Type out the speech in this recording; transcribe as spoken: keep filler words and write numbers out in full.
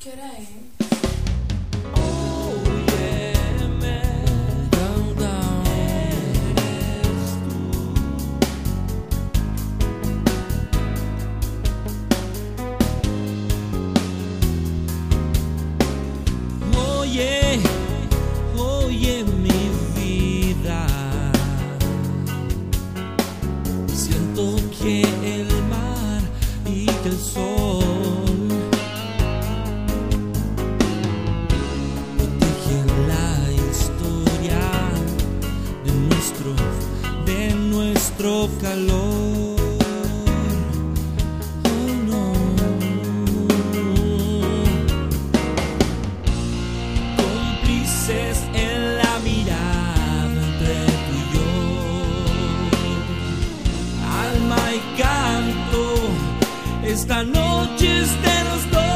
¿Qué hora es? Oye, oye mi vida, siento que el mar y que el sol protegen la historia de nuestro, de nuestro calor. En la mirada entre tú y yo, alma y canto, esta noche es de los dos.